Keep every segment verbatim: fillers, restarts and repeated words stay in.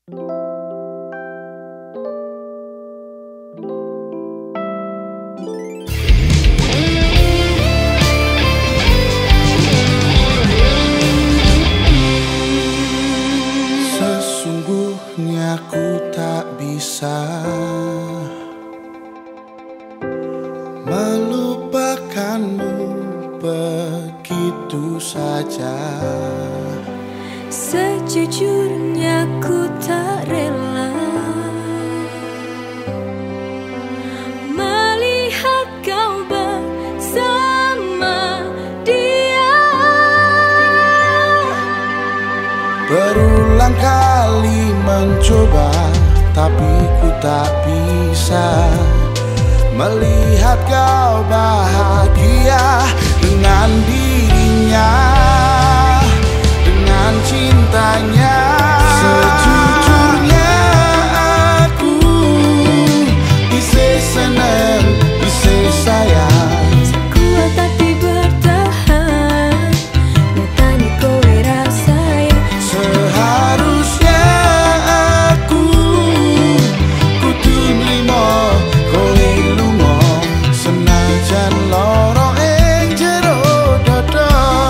Sesungguhnya ku tak bisa melupakanmu begitu saja. Sejujurnya ku tak rela melihat kau bersama dia. Berulang kali mencoba, tapi ku tak bisa melihat kau bahagia dengan dirinya, dengan cintanya. Sejujurnya aku bisa senang, bisa sayang. Sekuat hati bertahan, nyatanya kowe rasa yang Seharusnya aku kudu nrimo kowe lunga, senajan lara ing jero dada.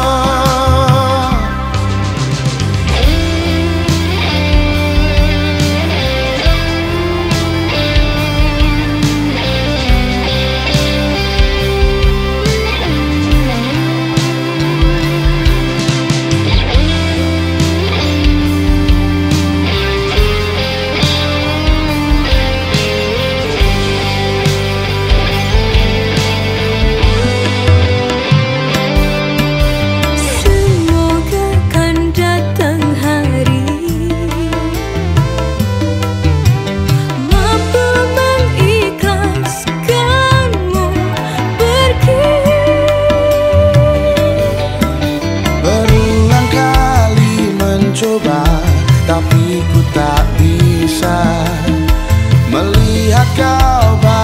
semoga kan datang hari mampu mengikhlaskanmu pergi. Berulang kali mencoba, tapi ku tak bisa melihat kau bahagia